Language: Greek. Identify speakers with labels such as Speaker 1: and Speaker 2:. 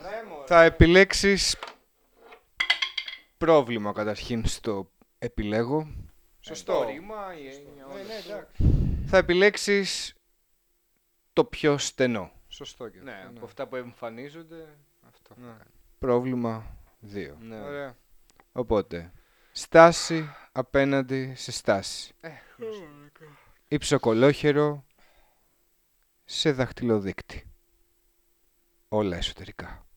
Speaker 1: Θα επιλέξεις πρόβλημα καταρχήν στο επιλέγω. Σωστό.
Speaker 2: Το ρήμα, η έννοια, όλα.
Speaker 1: Ναι, εντάξει. Θα επιλέξεις το πιο στενό. Σωστό και
Speaker 2: Ναι,
Speaker 1: αυτό.
Speaker 2: από αυτά που εμφανίζονται, αυτό
Speaker 1: Ναι.
Speaker 2: θα κάνει.
Speaker 1: Πρόβλημα 2.
Speaker 2: Ναι.
Speaker 1: Ωραία. Οπότε, στάση απέναντι σε στάση. Υψοκολόχερο σε δαχτυλοδείκτη. Όλα εσωτερικά.